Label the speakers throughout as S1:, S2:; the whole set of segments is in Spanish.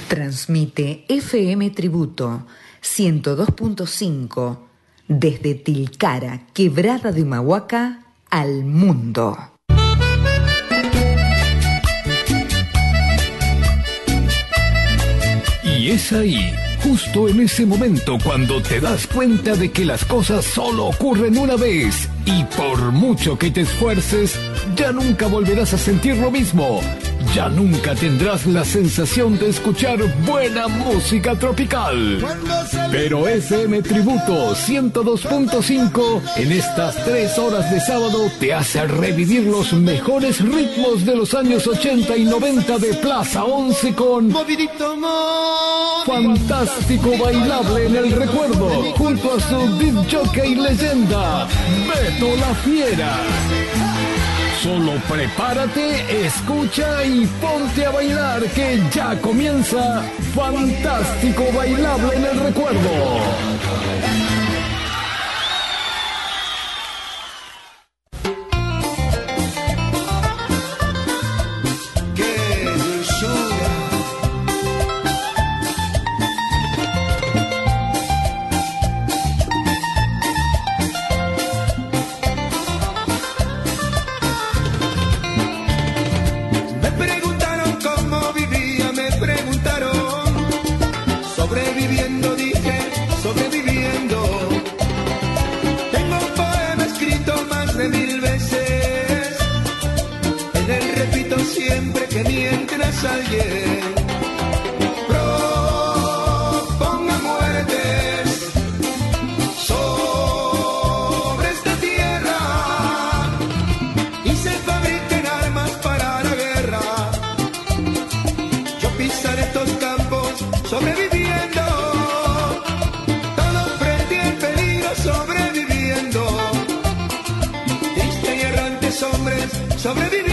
S1: Transmite FM Tributo 102.5 desde Tilcara, Quebrada de Humahuaca, al mundo.
S2: Y es ahí, justo en ese momento, cuando te das cuenta de que las cosas solo ocurren una vez y por mucho que te esfuerces, ya nunca volverás a sentir lo mismo. Ya nunca tendrás la sensación de escuchar buena música tropical. Pero FM Tributo 102.5 en estas 3 horas de sábado te hace revivir los mejores ritmos de los años 80 y 90 de Plaza 11 con Fantástico Bailable en el Recuerdo, junto a su disc jockey leyenda, Beto La Fiera. Solo prepárate, escucha y ponte a bailar, que ya comienza Fantástico Bailable en el Recuerdo.
S3: Alguien proponga muertes sobre esta tierra y se fabriquen armas para la guerra, yo pisaré estos campos sobreviviendo, todo frente al peligro sobreviviendo, tristes y errantes hombres sobreviviendo.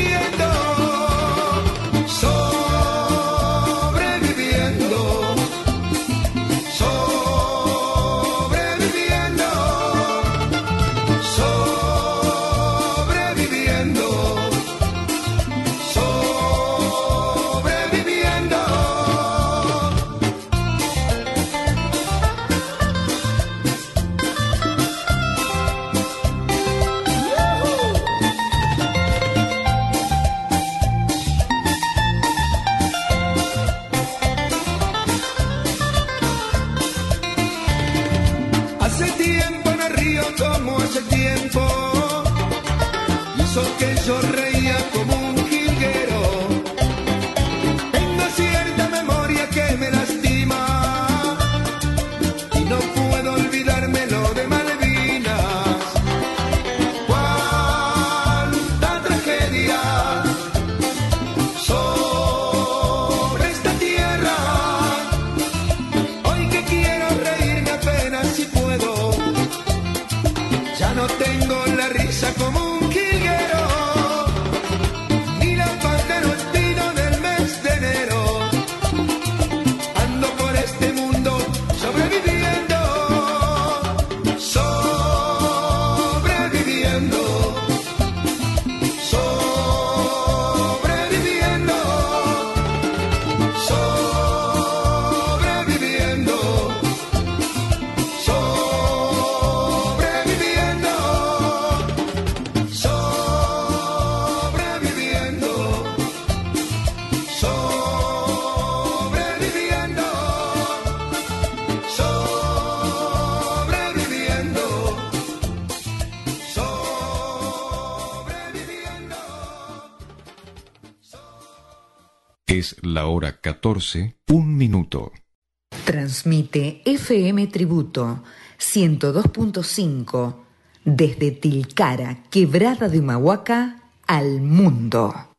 S2: Es la hora 14, 1 minuto.
S1: Transmite FM Tributo 102.5 desde Tilcara, Quebrada de Humahuaca, al mundo.